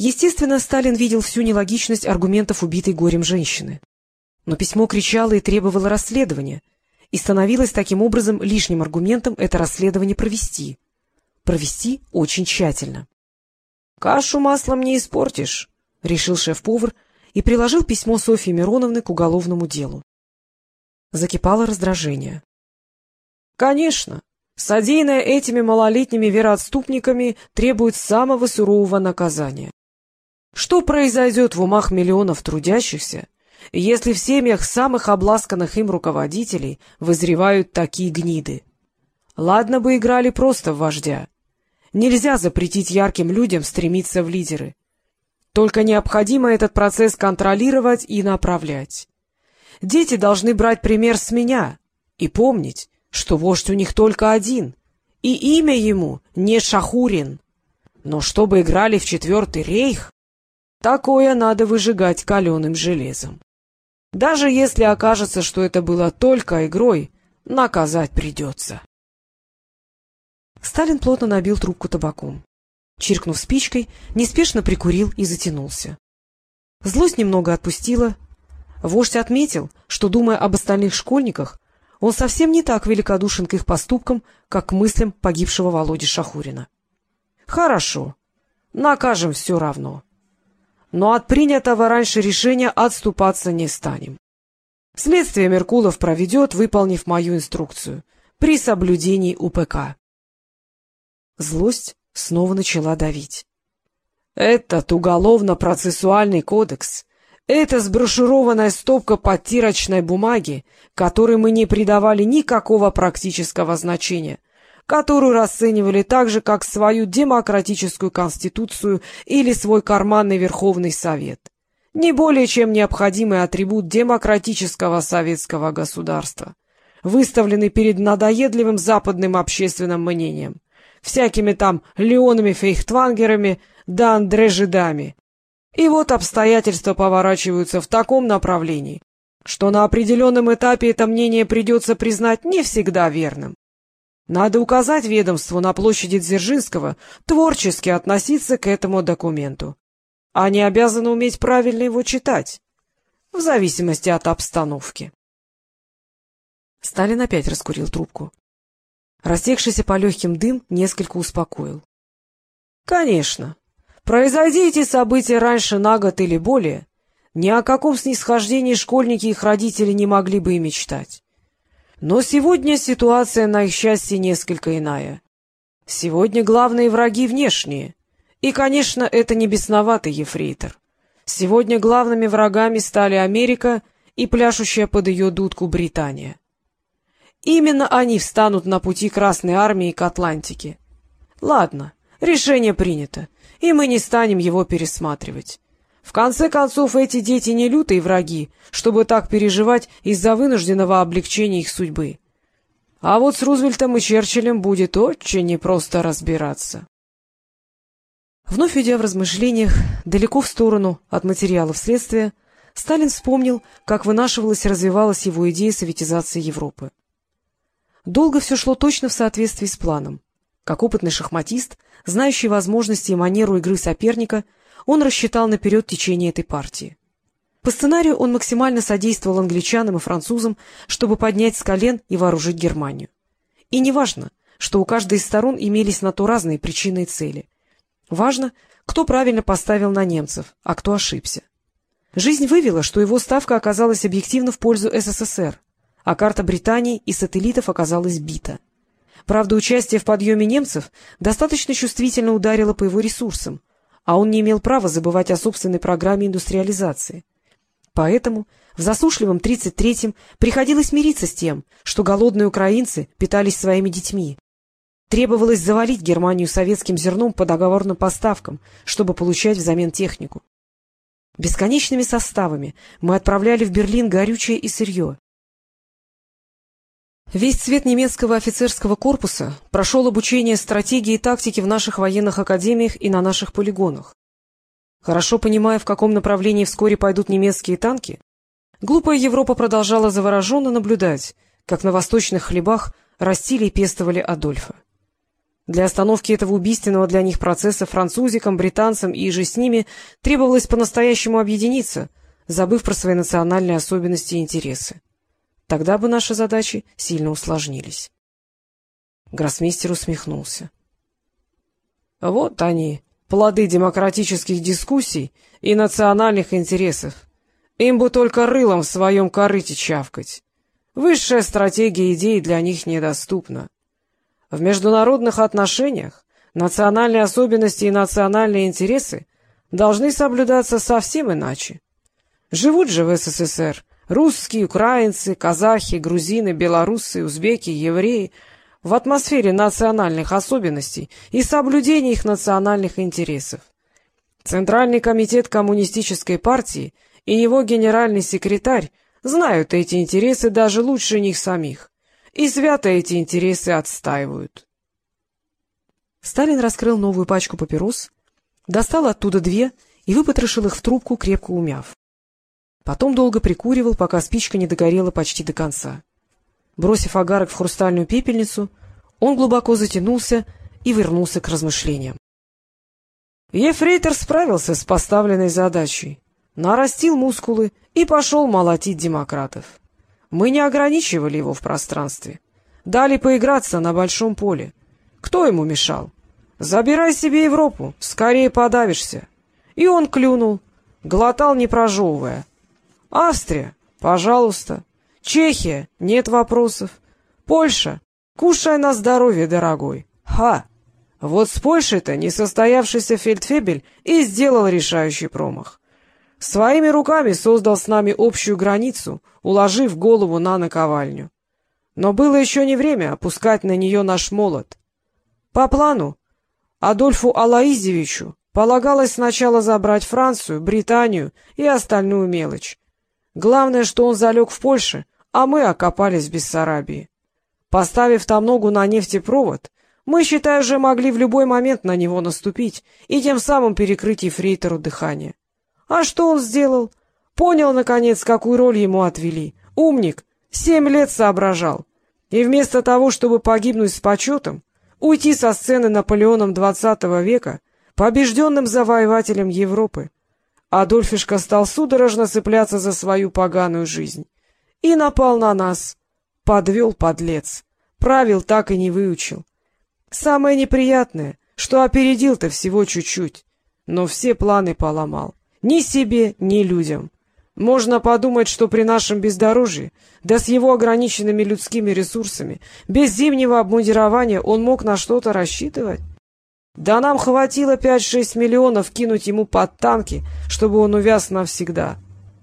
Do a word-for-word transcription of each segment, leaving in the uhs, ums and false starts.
Естественно, Сталин видел всю нелогичность аргументов убитой горем женщины. Но письмо кричало и требовало расследования, и становилось таким образом лишним аргументом это расследование провести. Провести очень тщательно. — Кашу маслом не испортишь, — решил шеф-повар и приложил письмо Софьи Мироновны к уголовному делу. Закипало раздражение. — Конечно, содеянное этими малолетними вероотступниками требует самого сурового наказания. Что произойдет в умах миллионов трудящихся, если в семьях самых обласканных им руководителей вызревают такие гниды? Ладно бы играли просто в вождя. Нельзя запретить ярким людям стремиться в лидеры. Только необходимо этот процесс контролировать и направлять. Дети должны брать пример с меня и помнить, что вождь у них только один, и имя ему не Шахурин. Но чтобы играли в Четвертый рейх, такое надо выжигать каленым железом. Даже если окажется, что это было только игрой, наказать придется. Сталин плотно набил трубку табаком. Чиркнув спичкой, неспешно прикурил и затянулся. Злость немного отпустила. Вождь отметил, что, думая об остальных школьниках, он совсем не так великодушен к их поступкам, как к мыслям погибшего Володи Шахурина. — Хорошо, накажем все равно. Но от принятого раньше решения отступаться не станем. Следствие Меркулов проведет, выполнив мою инструкцию, при соблюдении УПК. Злость снова начала давить. Этот уголовно-процессуальный кодекс, это сброшурованная стопка подтирочной бумаги, которой мы не придавали никакого практического значения, которую расценивали так же, как свою демократическую конституцию или свой карманный Верховный Совет. Не более чем необходимый атрибут демократического советского государства, выставленный перед надоедливым западным общественным мнением, всякими там Леонами-фейхтвангерами да Андре-жидами. И вот обстоятельства поворачиваются в таком направлении, что на определенном этапе это мнение придется признать не всегда верным. Надо указать ведомству на площади Дзержинского творчески относиться к этому документу. Они обязаны уметь правильно его читать, в зависимости от обстановки. Сталин опять раскурил трубку. Растекшийся по легким дым несколько успокоил. — Конечно, произойди эти события раньше на год или более, ни о каком снисхождении школьники и их родители не могли бы и мечтать. Но сегодня ситуация, на их счастье, несколько иная. Сегодня главные враги внешние. И, конечно, это не бесноватый ефрейтор. Сегодня главными врагами стали Америка и пляшущая под ее дудку Британия. Именно они встанут на пути Красной Армии к Атлантике. Ладно, решение принято, и мы не станем его пересматривать. В конце концов, эти дети не лютые враги, чтобы так переживать из-за вынужденного облегчения их судьбы. А вот с Рузвельтом и Черчиллем будет очень непросто разбираться. Вновь идя в размышлениях далеко в сторону от материалов следствия, Сталин вспомнил, как вынашивалась и развивалась его идея советизации Европы. Долго все шло точно в соответствии с планом. Как опытный шахматист, знающий возможности и манеру игры соперника, он рассчитал наперед течение этой партии. По сценарию он максимально содействовал англичанам и французам, чтобы поднять с колен и вооружить Германию. И не важно, что у каждой из сторон имелись на то разные причины и цели. Важно, кто правильно поставил на немцев, а кто ошибся. Жизнь вывела, что его ставка оказалась объективно в пользу СССР, а карта Британии и сателлитов оказалась бита. Правда, участие в подъеме немцев достаточно чувствительно ударило по его ресурсам, а он не имел права забывать о собственной программе индустриализации. Поэтому в засушливом тридцать третьем приходилось мириться с тем, что голодные украинцы питались своими детьми. Требовалось завалить Германию советским зерном по договорным поставкам, чтобы получать взамен технику. Бесконечными составами мы отправляли в Берлин горючее и сырье. Весь цвет немецкого офицерского корпуса прошел обучение стратегии и тактике в наших военных академиях и на наших полигонах. Хорошо понимая, в каком направлении вскоре пойдут немецкие танки, глупая Европа продолжала завороженно наблюдать, как на восточных хлебах растили и пестовали Адольфа. Для остановки этого убийственного для них процесса французикам, британцам и же с ними требовалось по-настоящему объединиться, забыв про свои национальные особенности и интересы. Тогда бы наши задачи сильно усложнились. Гроссмейстер усмехнулся. Вот они, плоды демократических дискуссий и национальных интересов. Им бы только рылом в своем корыте чавкать. Высшая стратегия идей для них недоступна. В международных отношениях национальные особенности и национальные интересы должны соблюдаться совсем иначе. Живут же в СССР русские, украинцы, казахи, грузины, белорусы, узбеки, евреи в атмосфере национальных особенностей и соблюдения их национальных интересов. Центральный комитет коммунистической партии и его генеральный секретарь знают эти интересы даже лучше них самих, и свято эти интересы отстаивают. Сталин раскрыл новую пачку папирос, достал оттуда две и выпотрошил их в трубку, крепко умяв. Потом долго прикуривал, пока спичка не догорела почти до конца. Бросив огарок в хрустальную пепельницу, он глубоко затянулся и вернулся к размышлениям. Ефрейтор справился с поставленной задачей, нарастил мускулы и пошел молотить демократов. Мы не ограничивали его в пространстве, дали поиграться на большом поле. Кто ему мешал? Забирай себе Европу, скорее подавишься. И он клюнул, глотал не прожевывая. Австрия? Пожалуйста. Чехия? Нет вопросов. Польша? Кушай на здоровье, дорогой. Ха! Вот с Польшей-то несостоявшийся фельдфебель и сделал решающий промах. Своими руками создал с нами общую границу, уложив голову на наковальню. Но было еще не время опускать на нее наш молот. По плану Адольфу Алоизьевичу полагалось сначала забрать Францию, Британию и остальную мелочь. Главное, что он залег в Польше, а мы окопались в Бессарабии. Поставив там ногу на нефтепровод, мы, считай, уже могли в любой момент на него наступить и тем самым перекрыть ефрейтору дыхание. А что он сделал? Понял, наконец, какую роль ему отвели. Умник, семь лет соображал. И вместо того, чтобы погибнуть с почетом, уйти со сцены Наполеоном двадцатого века, побежденным завоевателем Европы, Адольфишка стал судорожно цепляться за свою поганую жизнь. И напал на нас. Подвел, подлец. Правил так и не выучил. Самое неприятное, что опередил-то всего чуть-чуть, но все планы поломал. Ни себе, ни людям. Можно подумать, что при нашем бездорожье, да с его ограниченными людскими ресурсами, без зимнего обмундирования он мог на что-то рассчитывать. Да нам хватило пять-шесть миллионов кинуть ему под танки, чтобы он увяз навсегда.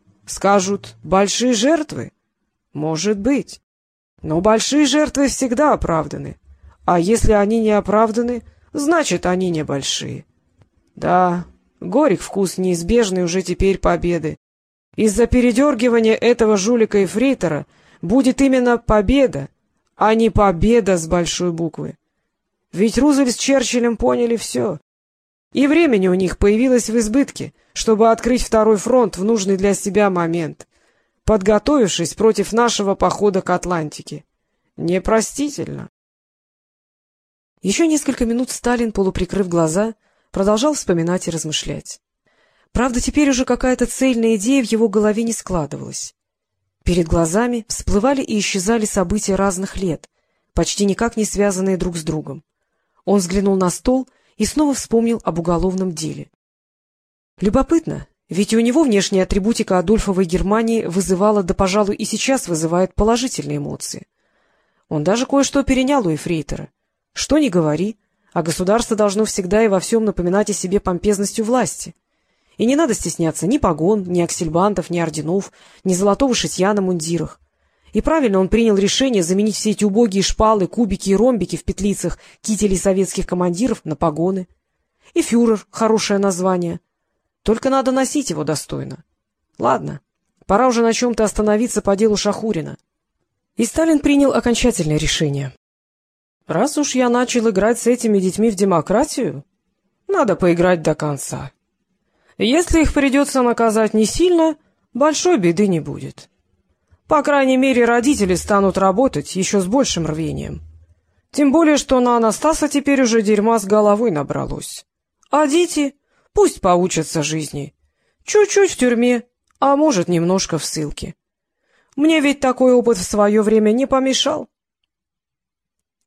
Скажут, большие жертвы? Может быть. Но большие жертвы всегда оправданы. А если они не оправданы, значит, они небольшие. Да, горек вкус неизбежный уже теперь победы. Из-за передергивания этого жулика-эфрейтора будет именно победа, а не победа с большой буквы. Ведь Рузвельт с Черчиллем поняли все. И времени у них появилось в избытке, чтобы открыть второй фронт в нужный для себя момент, подготовившись против нашего похода к Атлантике. Непростительно. Еще несколько минут Сталин, полуприкрыв глаза, продолжал вспоминать и размышлять. Правда, теперь уже какая-то цельная идея в его голове не складывалась. Перед глазами всплывали и исчезали события разных лет, почти никак не связанные друг с другом. Он взглянул на стол и снова вспомнил об уголовном деле. Любопытно, ведь и у него внешняя атрибутика Адольфовой Германии вызывала, да, пожалуй, и сейчас вызывает положительные эмоции. Он даже кое-что перенял у эфрейтора. Что ни говори, а государство должно всегда и во всем напоминать о себе помпезностью власти. И не надо стесняться ни погон, ни аксельбантов, ни орденов, ни золотого шитья на мундирах. И правильно он принял решение заменить все эти убогие шпалы, кубики и ромбики в петлицах кителей советских командиров на погоны. И фюрер — хорошее название. Только надо носить его достойно. Ладно, пора уже на чем-то остановиться по делу Шахурина. И Сталин принял окончательное решение. Раз уж я начал играть с этими детьми в демократию, надо поиграть до конца. Если их придется наказать не сильно, большой беды не будет. По крайней мере, родители станут работать еще с большим рвением. Тем более, что на Анастаса теперь уже дерьма с головой набралось. А дети пусть поучатся жизни. Чуть-чуть в тюрьме, а может, немножко в ссылке. Мне ведь такой опыт в свое время не помешал.